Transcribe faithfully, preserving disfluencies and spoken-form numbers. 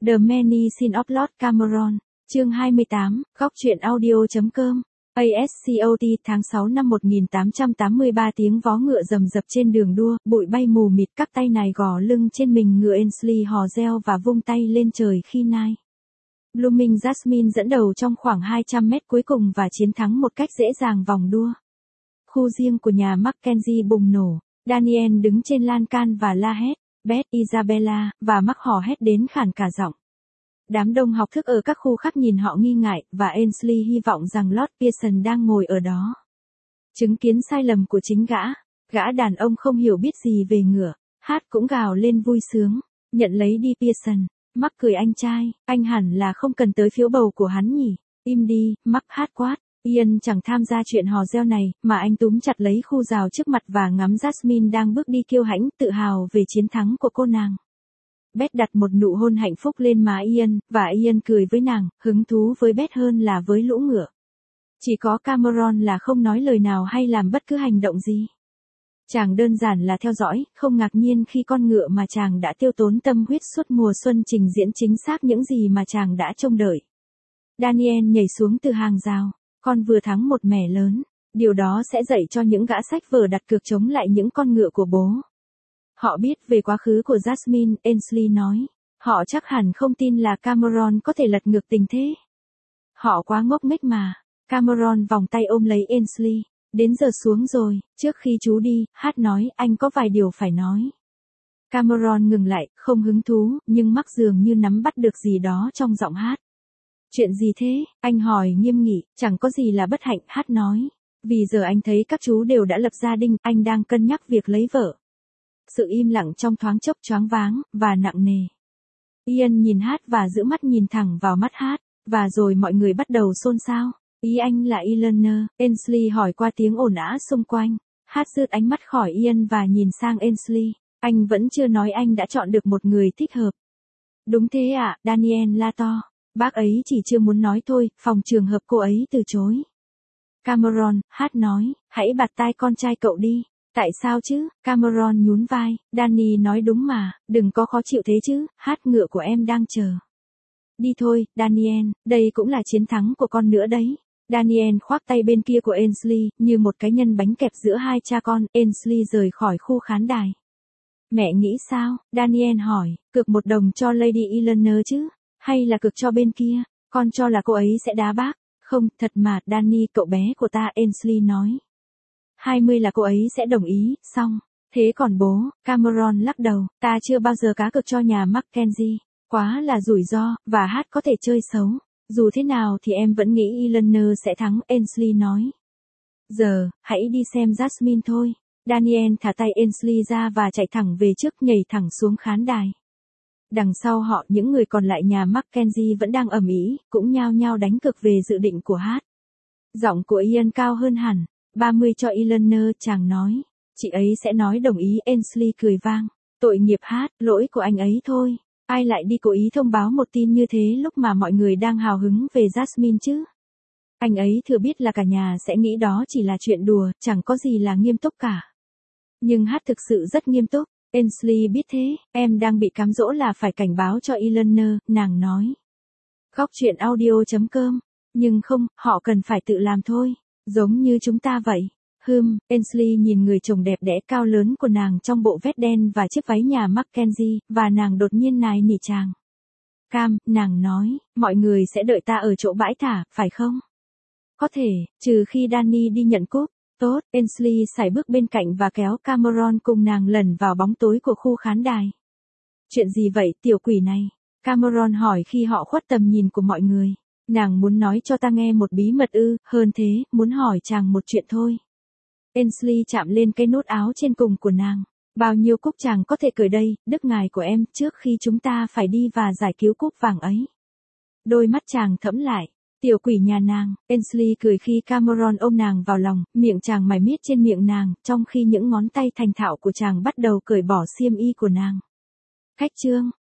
The Many Sins of Lord Cameron, chương hai mươi tám, góc truyện audio.com. ASCOT tháng sáu năm một nghìn tám trăm tám mươi ba tiếng vó ngựa rầm rập trên đường đua, bụi bay mù mịt, các tay nài gò lưng trên mình ngựa Ainsley hò reo và vung tay lên trời khi nai. Blooming Jasmine dẫn đầu trong khoảng hai trăm mét cuối cùng và chiến thắng một cách dễ dàng vòng đua. Khu riêng của nhà Mackenzie bùng nổ, Daniel đứng trên lan can và la hét, Beth, Isabella, và Mark hò hét đến khản cả giọng. Đám đông học thức ở các khu khác nhìn họ nghi ngại, và Ainsley hy vọng rằng Lord Pearson đang ngồi ở đó. Chứng kiến sai lầm của chính gã, gã đàn ông không hiểu biết gì về ngựa, hát cũng gào lên vui sướng, nhận lấy đi Pearson. Mark cười anh trai, anh hẳn là không cần tới phiếu bầu của hắn nhỉ, im đi, Mark hát quát. Ian chẳng tham gia chuyện hò reo này, mà anh túm chặt lấy khu rào trước mặt và ngắm Jasmine đang bước đi kiêu hãnh, tự hào về chiến thắng của cô nàng. Beth đặt một nụ hôn hạnh phúc lên má Ian, và Ian cười với nàng, hứng thú với Beth hơn là với lũ ngựa. Chỉ có Cameron là không nói lời nào hay làm bất cứ hành động gì. Chàng đơn giản là theo dõi, không ngạc nhiên khi con ngựa mà chàng đã tiêu tốn tâm huyết suốt mùa xuân trình diễn chính xác những gì mà chàng đã trông đợi. Daniel nhảy xuống từ hàng rào, con vừa thắng một mẻ lớn, điều đó sẽ dạy cho những gã sách vở đặt cược chống lại những con ngựa của bố. Họ biết về quá khứ của Jasmine, Ainsley nói. Họ chắc hẳn không tin là Cameron có thể lật ngược tình thế. Họ quá ngốc nghếch mà. Cameron vòng tay ôm lấy Ainsley. Đến giờ xuống rồi, trước khi chú đi, hát nói, anh có vài điều phải nói. Cameron ngừng lại, không hứng thú, nhưng Mark dường như nắm bắt được gì đó trong giọng hát. Chuyện gì thế? Anh hỏi nghiêm nghị, chẳng có gì là bất hạnh, hát nói. Vì giờ anh thấy các chú đều đã lập gia đình, anh đang cân nhắc việc lấy vợ. Sự im lặng trong thoáng chốc choáng váng, và nặng nề. Ian nhìn hát và giữ mắt nhìn thẳng vào mắt hát, và rồi mọi người bắt đầu xôn xao. Ý anh là Eleanor, Ainsley hỏi qua tiếng ồn ào xung quanh. Hát rút ánh mắt khỏi Ian và nhìn sang Ainsley. Anh vẫn chưa nói anh đã chọn được một người thích hợp. Đúng thế ạ, à, Daniel la to. Bác ấy chỉ chưa muốn nói thôi, phòng trường hợp cô ấy từ chối. Cameron, hát nói, hãy bạt tai con trai cậu đi. Tại sao chứ? Cameron nhún vai, Danny nói đúng mà, đừng có khó chịu thế chứ, hát ngựa của em đang chờ. Đi thôi, Daniel, đây cũng là chiến thắng của con nữa đấy. Daniel khoác tay bên kia của Ainsley, như một cái nhân bánh kẹp giữa hai cha con, Ainsley rời khỏi khu khán đài. Mẹ nghĩ sao? Daniel hỏi, cược một đồng cho Lady Eleanor chứ? Hay là cược cho bên kia? Con cho là cô ấy sẽ đá bác. Không, thật mà, Danny cậu bé của ta, Ainsley nói. hai mươi là cô ấy sẽ đồng ý, xong. Thế còn bố, Cameron lắc đầu, ta chưa bao giờ cá cược cho nhà Mackenzie. Quá là rủi ro, và hát có thể chơi xấu. Dù thế nào thì em vẫn nghĩ Eleanor sẽ thắng, Ainsley nói. Giờ, hãy đi xem Jasmine thôi. Daniel thả tay Ainsley ra và chạy thẳng về trước, nhảy thẳng xuống khán đài. Đằng sau họ, những người còn lại nhà Mackenzie vẫn đang ầm ĩ, cũng nhao nhao đánh cược về dự định của hát. Giọng của Ian cao hơn hẳn. ba mươi cho Eleanor, chàng nói. Chị ấy sẽ nói đồng ý, Ainsley cười vang. Tội nghiệp hát, lỗi của anh ấy thôi. Ai lại đi cố ý thông báo một tin như thế lúc mà mọi người đang hào hứng về Jasmine chứ? Anh ấy thừa biết là cả nhà sẽ nghĩ đó chỉ là chuyện đùa, chẳng có gì là nghiêm túc cả. Nhưng hát thực sự rất nghiêm túc. Ainsley biết thế, em đang bị cám dỗ là phải cảnh báo cho Eleanor, nàng nói. Góc truyện audio.com. Nhưng không, họ cần phải tự làm thôi. Giống như chúng ta vậy. Hừm, Ainsley nhìn người chồng đẹp đẽ cao lớn của nàng trong bộ vest đen và chiếc váy nhà Mackenzie, và nàng đột nhiên nài nỉ chàng. Cam, nàng nói, mọi người sẽ đợi ta ở chỗ bãi thả, phải không? Có thể, trừ khi Danny đi nhận cúp. Tốt, Ainsley sải bước bên cạnh và kéo Cameron cùng nàng lẩn vào bóng tối của khu khán đài. Chuyện gì vậy, tiểu quỷ này? Cameron hỏi khi họ khuất tầm nhìn của mọi người. Nàng muốn nói cho ta nghe một bí mật ư, hơn thế, muốn hỏi chàng một chuyện thôi. Ainsley chạm lên cái nút áo trên cùng của nàng. Bao nhiêu cúp chàng có thể cởi đây, đức ngài của em, trước khi chúng ta phải đi và giải cứu cúp vàng ấy. Đôi mắt chàng thẫm lại. Tiểu quỷ nhà nàng, Ainsley cười khi Cameron ôm nàng vào lòng, miệng chàng mải miết trên miệng nàng, trong khi những ngón tay thành thạo của chàng bắt đầu cởi bỏ xiêm y của nàng. Khách trương,